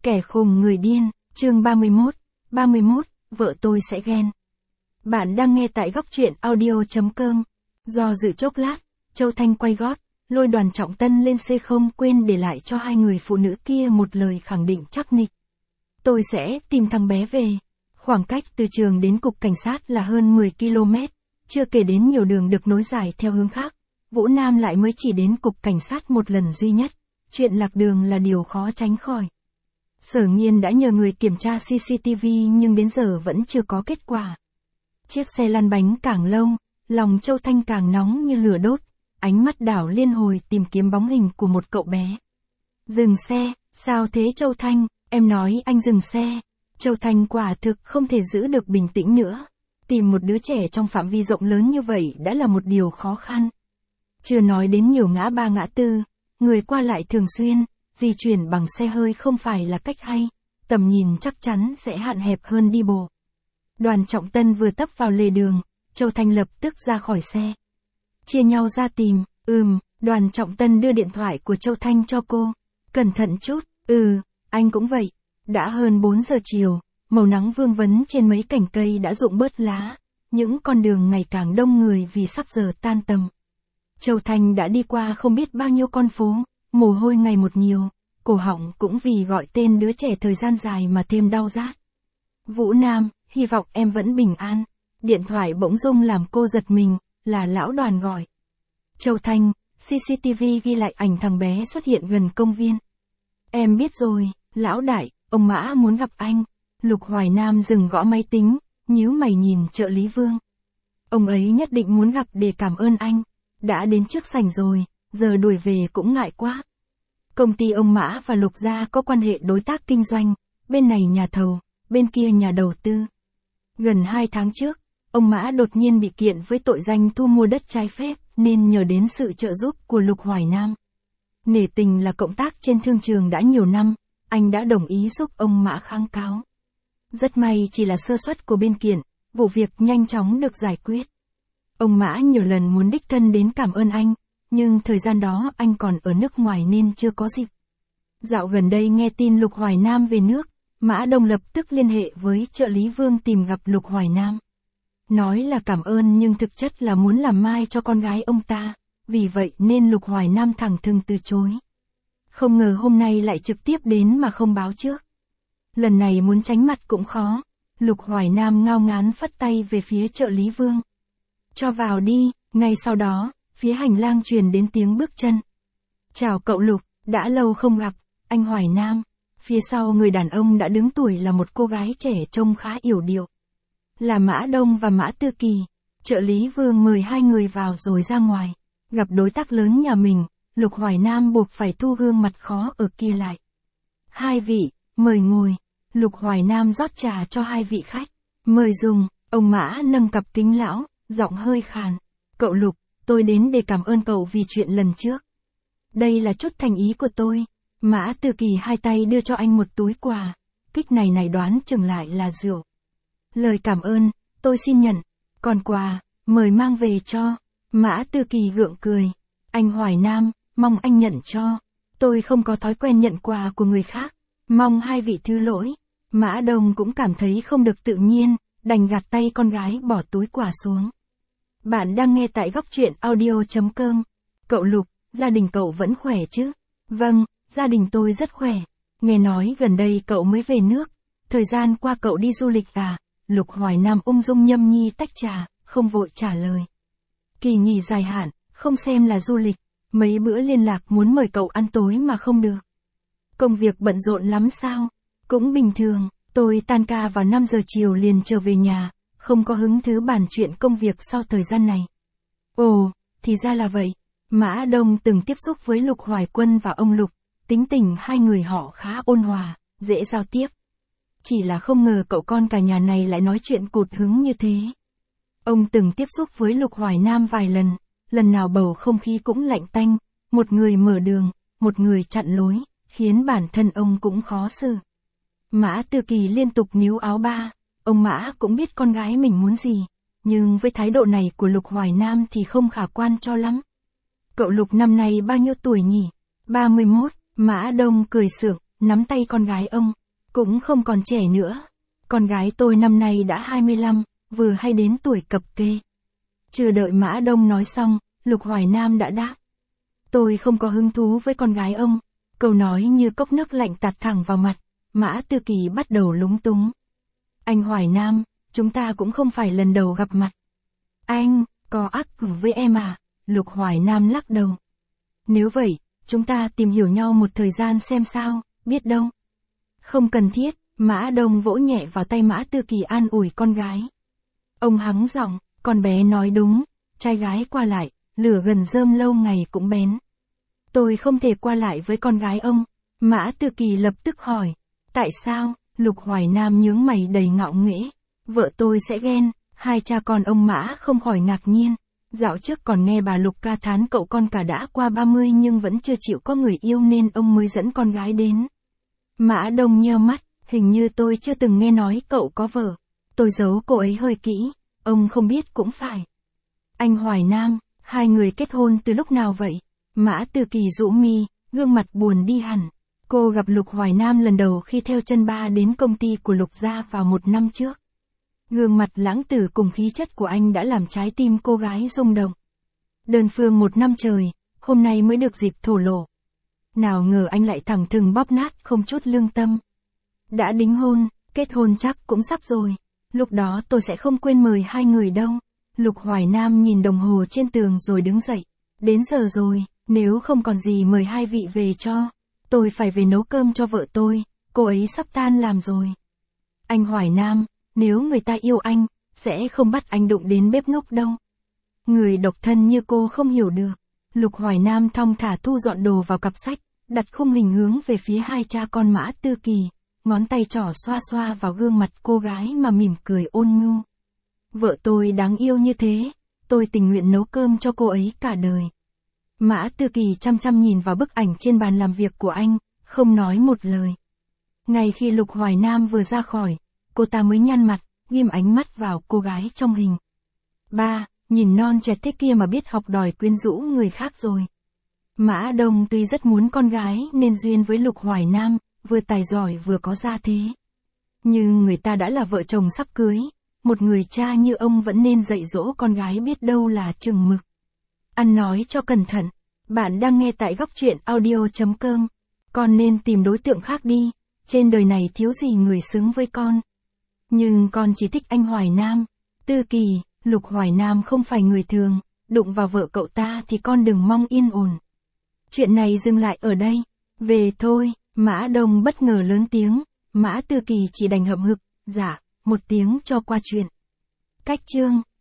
Kẻ khùng người điên, chương 31, vợ tôi sẽ ghen. Bạn đang nghe tại góc truyện audio.com. Do dự chốc lát, Châu Thanh quay gót, lôi Đoàn Trọng Tân lên xe, không quên để lại cho hai người phụ nữ kia một lời khẳng định chắc nịch. Tôi sẽ tìm thằng bé về. Khoảng cách từ trường đến cục cảnh sát là hơn 10 km, chưa kể đến nhiều đường được nối dài theo hướng khác. Vũ Nam lại mới chỉ đến cục cảnh sát một lần duy nhất, chuyện lạc đường là điều khó tránh khỏi. Sở Nghiên đã nhờ người kiểm tra CCTV nhưng đến giờ vẫn chưa có kết quả. Chiếc xe lăn bánh càng lâu, lòng Châu Thanh càng nóng như lửa đốt, ánh mắt đảo liên hồi tìm kiếm bóng hình của một cậu bé. Dừng xe, sao thế Châu Thanh, em nói anh dừng xe. Châu Thanh quả thực không thể giữ được bình tĩnh nữa. Tìm một đứa trẻ trong phạm vi rộng lớn như vậy đã là một điều khó khăn. Chưa nói đến nhiều ngã ba ngã tư, người qua lại thường xuyên, di chuyển bằng xe hơi không phải là cách hay, tầm nhìn chắc chắn sẽ hạn hẹp hơn đi bộ. Đoàn Trọng Tân vừa tấp vào lề đường, Châu Thanh lập tức ra khỏi xe. Chia nhau ra tìm, Đoàn Trọng Tân đưa điện thoại của Châu Thanh cho cô. Cẩn thận chút, anh cũng vậy. Đã hơn 4 giờ chiều, màu nắng vương vấn trên mấy cành cây đã rụng bớt lá, những con đường ngày càng đông người vì sắp giờ tan tầm. Châu Thanh đã đi qua không biết bao nhiêu con phố, mồ hôi ngày một nhiều, cổ họng cũng vì gọi tên đứa trẻ thời gian dài mà thêm đau rát. Vũ Nam, hy vọng em vẫn bình an. Điện thoại bỗng rung làm cô giật mình, là lão Đoàn gọi. Châu Thanh, CCTV ghi lại ảnh thằng bé xuất hiện gần công viên. Em biết rồi, lão đại, ông Mã muốn gặp anh. Lục Hoài Nam dừng gõ máy tính, nhíu mày nhìn trợ lý Vương. Ông ấy nhất định muốn gặp để cảm ơn anh. Đã đến trước sảnh rồi, giờ đuổi về cũng ngại quá. Công ty ông Mã và Lục gia có quan hệ đối tác kinh doanh, bên này nhà thầu, bên kia nhà đầu tư. Gần 2 tháng trước, ông Mã đột nhiên bị kiện với tội danh thu mua đất trái phép, nên nhờ đến sự trợ giúp của Lục Hoài Nam. Nể tình là cộng tác trên thương trường đã nhiều năm, anh đã đồng ý giúp ông Mã kháng cáo. Rất may chỉ là sơ suất của bên kiện, vụ việc nhanh chóng được giải quyết. Ông Mã nhiều lần muốn đích thân đến cảm ơn anh, nhưng thời gian đó anh còn ở nước ngoài nên chưa có dịp. Dạo gần đây nghe tin Lục Hoài Nam về nước, Mã Đông lập tức liên hệ với trợ lý Vương tìm gặp Lục Hoài Nam. Nói là cảm ơn nhưng thực chất là muốn làm mai cho con gái ông ta, vì vậy nên Lục Hoài Nam thẳng thừng từ chối. Không ngờ hôm nay lại trực tiếp đến mà không báo trước. Lần này muốn tránh mặt cũng khó, Lục Hoài Nam ngao ngán phất tay về phía trợ lý Vương. Cho vào đi, ngay sau đó, phía hành lang truyền đến tiếng bước chân. Chào cậu Lục, đã lâu không gặp, anh Hoài Nam. Phía sau người đàn ông đã đứng tuổi là một cô gái trẻ trông khá yểu điệu. Là Mã Đông và Mã Tư Kỳ. Trợ lý Vương mời hai người vào rồi ra ngoài. Gặp đối tác lớn nhà mình, Lục Hoài Nam buộc phải thu gương mặt khó ở kia lại. Hai vị, mời ngồi. Lục Hoài Nam rót trà cho hai vị khách. Mời dùng, ông Mã nâng cặp kính lão, giọng hơi khàn. Cậu Lục, tôi đến để cảm ơn cậu vì chuyện lần trước. Đây là chút thành ý của tôi. Mã Tư Kỳ hai tay đưa cho anh một túi quà. Kích này đoán chừng lại là rượu. Lời cảm ơn, tôi xin nhận. Còn quà, mời mang về cho. Mã Tư Kỳ gượng cười. Anh Hoài Nam, mong anh nhận cho. Tôi không có thói quen nhận quà của người khác. Mong hai vị thứ lỗi. Mã Đông cũng cảm thấy không được tự nhiên, đành gạt tay con gái bỏ túi quà xuống. Bạn đang nghe tại góc truyện audio.com. Cậu Lục, gia đình cậu vẫn khỏe chứ? Vâng, gia đình tôi rất khỏe. Nghe nói gần đây cậu mới về nước. Thời gian qua cậu đi du lịch à? Lục Hoài Nam ung dung nhâm nhi tách trà, không vội trả lời. Kỳ nghỉ dài hạn, không xem là du lịch. Mấy bữa liên lạc muốn mời cậu ăn tối mà không được. Công việc bận rộn lắm sao? Cũng bình thường, tôi tan ca vào 5 giờ chiều liền trở về nhà, không có hứng thú bàn chuyện công việc sau thời gian này. Ồ, thì ra là vậy. Mã Đông từng tiếp xúc với Lục Hoài Quân và ông Lục, tính tình hai người họ khá ôn hòa, dễ giao tiếp. Chỉ là không ngờ cậu con cả nhà này lại nói chuyện cụt hứng như thế. Ông từng tiếp xúc với Lục Hoài Nam vài lần nào bầu không khí cũng lạnh tanh, một người mở đường, một người chặn lối, khiến bản thân ông cũng khó xử. Mã Tư Kỳ liên tục níu áo ba, ông Mã cũng biết con gái mình muốn gì, nhưng với thái độ này của Lục Hoài Nam thì không khả quan cho lắm. Cậu Lục năm nay bao nhiêu tuổi nhỉ? 31, Mã Đông cười sượng, nắm tay con gái ông. Cũng không còn trẻ nữa. Con gái tôi năm nay đã 25, vừa hay đến tuổi cập kê. Chưa đợi Mã Đông nói xong, Lục Hoài Nam đã đáp. Tôi không có hứng thú với con gái ông. Câu nói như cốc nước lạnh tạt thẳng vào mặt. Mã Tư Kỳ bắt đầu lúng túng. Anh Hoài Nam, chúng ta cũng không phải lần đầu gặp mặt. Anh, có ác cử với em à? Lục Hoài Nam lắc đầu. Nếu vậy, chúng ta tìm hiểu nhau một thời gian xem sao, biết đâu. Không cần thiết, Mã Đông vỗ nhẹ vào tay Mã Tư Kỳ an ủi con gái. Ông hắng giọng, con bé nói đúng, trai gái qua lại, lửa gần rơm lâu ngày cũng bén. Tôi không thể qua lại với con gái ông. Mã Tư Kỳ lập tức hỏi. Tại sao? Lục Hoài Nam nhướng mày đầy ngạo nghễ. Vợ tôi sẽ ghen. Hai cha con ông Mã không khỏi ngạc nhiên. Dạo trước còn nghe bà Lục ca thán cậu con cả đã qua 30 nhưng vẫn chưa chịu có người yêu nên ông mới dẫn con gái đến. Mã Đông nheo mắt, hình như tôi chưa từng nghe nói cậu có vợ. Tôi giấu cô ấy hơi kỹ, ông không biết cũng phải. Anh Hoài Nam, hai người kết hôn từ lúc nào vậy? Mã Tư Kỳ rũ mi, gương mặt buồn đi hẳn. Cô gặp Lục Hoài Nam lần đầu khi theo chân ba đến công ty của Lục gia vào 1 năm trước. Gương mặt lãng tử cùng khí chất của anh đã làm trái tim cô gái rung động. Đơn phương 1 năm trời, hôm nay mới được dịp thổ lộ. Nào ngờ anh lại thẳng thừng bóp nát không chút lương tâm. Đã đính hôn, kết hôn chắc cũng sắp rồi. Lúc đó tôi sẽ không quên mời hai người đâu. Lục Hoài Nam nhìn đồng hồ trên tường rồi đứng dậy. Đến giờ rồi, nếu không còn gì mời hai vị về cho. Tôi phải về nấu cơm cho vợ tôi, cô ấy sắp tan làm rồi. Anh Hoài Nam, nếu người ta yêu anh, sẽ không bắt anh đụng đến bếp núc đâu. Người độc thân như cô không hiểu được. Lục Hoài Nam thong thả thu dọn đồ vào cặp sách, đặt khung hình hướng về phía hai cha con Mã Tư Kỳ, ngón tay trỏ xoa xoa vào gương mặt cô gái mà mỉm cười ôn nhu. Vợ tôi đáng yêu như thế, tôi tình nguyện nấu cơm cho cô ấy cả đời. Mã Tư Kỳ chăm chăm nhìn vào bức ảnh trên bàn làm việc của anh, không nói một lời. Ngay khi Lục Hoài Nam vừa ra khỏi, cô ta mới nhăn mặt, ghim ánh mắt vào cô gái trong hình. Ba, nhìn non trẻ thế kia mà biết học đòi quyến rũ người khác rồi. Mã Đông tuy rất muốn con gái nên duyên với Lục Hoài Nam, vừa tài giỏi vừa có gia thế. Nhưng người ta đã là vợ chồng sắp cưới, một người cha như ông vẫn nên dạy dỗ con gái biết đâu là chừng mực. Ăn nói cho cẩn thận, bạn đang nghe tại góc truyện audio.com. Con nên tìm đối tượng khác đi, trên đời này thiếu gì người xứng với con. Nhưng con chỉ thích anh Hoài Nam. Tư Kỳ, Lục Hoài Nam không phải người thường, đụng vào vợ cậu ta thì con đừng mong yên ổn. Chuyện này dừng lại ở đây. Về thôi, Mã Đông bất ngờ lớn tiếng, Mã Tư Kỳ chỉ đành hậm hực, dạ, một tiếng cho qua chuyện. Cách chương